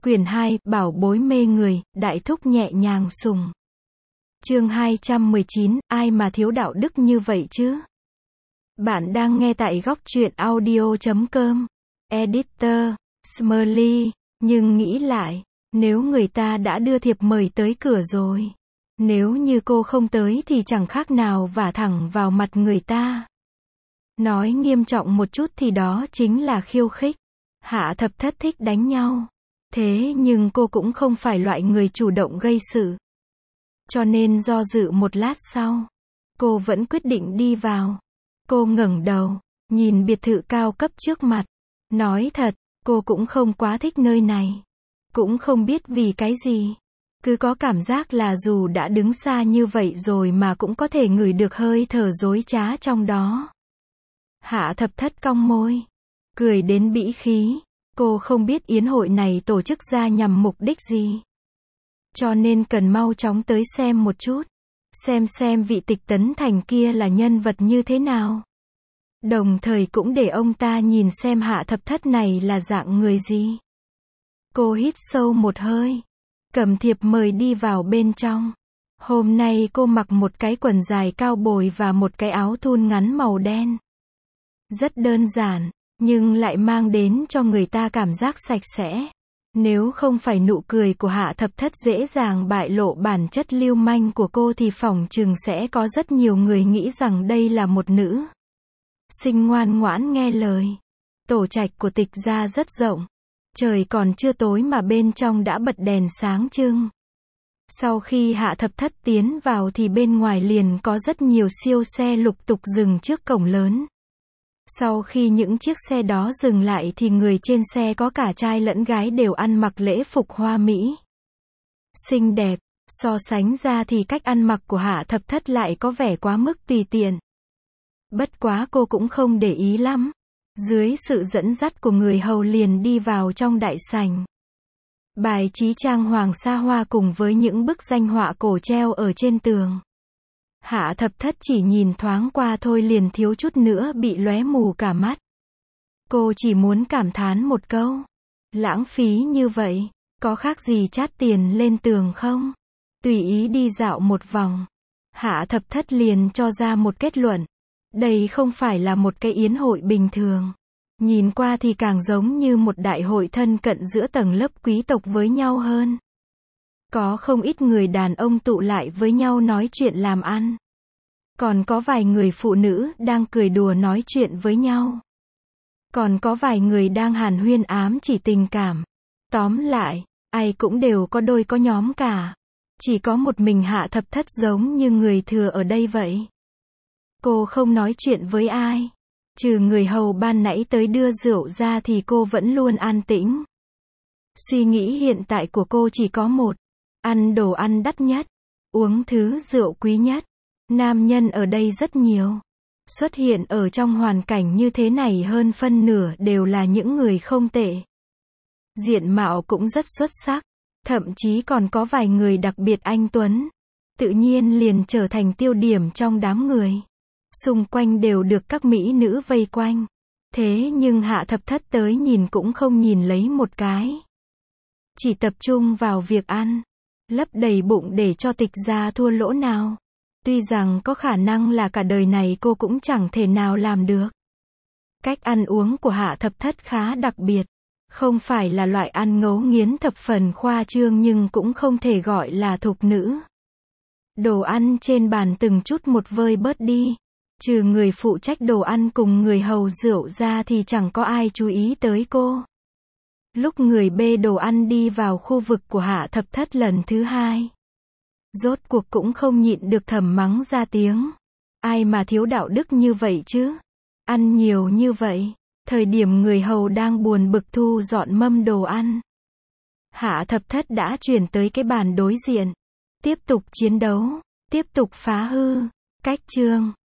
Quyển 2, Bảo bối mê người, đại thúc nhẹ nhàng sùng. Chương 219, ai mà thiếu đạo đức như vậy chứ? Bạn đang nghe tại góc truyện audio.com. Editor, Smiley, nhưng nghĩ lại, nếu người ta đã đưa thiệp mời tới cửa rồi, nếu như cô không tới thì chẳng khác nào vả thẳng vào mặt người ta. Nói nghiêm trọng một chút thì đó chính là khiêu khích. Hạ Thập Thất thích đánh nhau. Thế nhưng cô cũng không phải loại người chủ động gây sự. Cho nên do dự một lát sau, cô vẫn quyết định đi vào. Cô ngẩng đầu, nhìn biệt thự cao cấp trước mặt. Nói thật, cô cũng không quá thích nơi này. Cũng không biết vì cái gì. Cứ có cảm giác là dù đã đứng xa như vậy rồi mà cũng có thể ngửi được hơi thở dối trá trong đó. Hạ Thập Thất cong môi, cười đến bĩ khí. Cô không biết yến hội này tổ chức ra nhằm mục đích gì. Cho nên cần mau chóng tới xem một chút. Xem vị Tịch Tấn Thành kia là nhân vật như thế nào. Đồng thời cũng để ông ta nhìn xem Hạ Thập Thất này là dạng người gì. Cô hít sâu một hơi, cầm thiệp mời đi vào bên trong. Hôm nay cô mặc một cái quần dài cao bồi và một cái áo thun ngắn màu đen. Rất đơn giản, nhưng lại mang đến cho người ta cảm giác sạch sẽ. Nếu không phải nụ cười của Hạ Thập Thất dễ dàng bại lộ bản chất lưu manh của cô thì phỏng chừng sẽ có rất nhiều người nghĩ rằng đây là một nữ sinh ngoan ngoãn nghe lời. Tổ trạch của Tịch gia rất rộng. Trời còn chưa tối mà bên trong đã bật đèn sáng trưng. Sau khi Hạ Thập Thất tiến vào thì bên ngoài liền có rất nhiều siêu xe lục tục dừng trước cổng lớn. Sau khi những chiếc xe đó dừng lại thì người trên xe có cả trai lẫn gái đều ăn mặc lễ phục hoa mỹ. Xinh đẹp, so sánh ra thì cách ăn mặc của Hạ Thập Thất lại có vẻ quá mức tùy tiện. Bất quá cô cũng không để ý lắm. Dưới sự dẫn dắt của người hầu liền đi vào trong đại sảnh. Bài trí trang hoàng xa hoa cùng với những bức danh họa cổ treo ở trên tường. Hạ Thập Thất chỉ nhìn thoáng qua thôi liền thiếu chút nữa bị lóe mù cả mắt. Cô chỉ muốn cảm thán một câu. Lãng phí như vậy, có khác gì chát tiền lên tường không? Tùy ý đi dạo một vòng. Hạ Thập Thất liền cho ra một kết luận. Đây không phải là một cái yến hội bình thường. Nhìn qua thì càng giống như một đại hội thân cận giữa tầng lớp quý tộc với nhau hơn. Có không ít người đàn ông tụ lại với nhau nói chuyện làm ăn. Còn có vài người phụ nữ đang cười đùa nói chuyện với nhau. Còn có vài người đang hàn huyên ám chỉ tình cảm. Tóm lại, ai cũng đều có đôi có nhóm cả. Chỉ có một mình Hạ Thập Thất giống như người thừa ở đây vậy. Cô không nói chuyện với ai. Trừ người hầu ban nãy tới đưa rượu ra thì cô vẫn luôn an tĩnh. Suy nghĩ hiện tại của cô chỉ có một. Ăn đồ ăn đắt nhất. Uống thứ rượu quý nhất. Nam nhân ở đây rất nhiều. Xuất hiện ở trong hoàn cảnh như thế này hơn phân nửa đều là những người không tệ. Diện mạo cũng rất xuất sắc. Thậm chí còn có vài người đặc biệt anh tuấn. Tự nhiên liền trở thành tiêu điểm trong đám người. Xung quanh đều được các mỹ nữ vây quanh. Thế nhưng Hạ Thập Thất tới nhìn cũng không nhìn lấy một cái. Chỉ tập trung vào việc ăn. Lấp đầy bụng để cho Tịch gia thua lỗ nào. Tuy rằng có khả năng là cả đời này cô cũng chẳng thể nào làm được. Cách ăn uống của Hạ Thập Thất khá đặc biệt. Không phải là loại ăn ngấu nghiến thập phần khoa trương nhưng cũng không thể gọi là thục nữ. Đồ ăn trên bàn từng chút một vơi bớt đi. Trừ người phụ trách đồ ăn cùng người hầu rượu ra thì chẳng có ai chú ý tới cô. Lúc người bê đồ ăn đi vào khu vực của Hạ Thập Thất lần thứ hai. Rốt cuộc cũng không nhịn được thầm mắng ra tiếng. Ai mà thiếu đạo đức như vậy chứ? Ăn nhiều như vậy. Thời điểm người hầu đang buồn bực thu dọn mâm đồ ăn. Hạ Thập Thất đã chuyển tới cái bàn đối diện. Tiếp tục chiến đấu. Tiếp tục phá hư. Cách chương.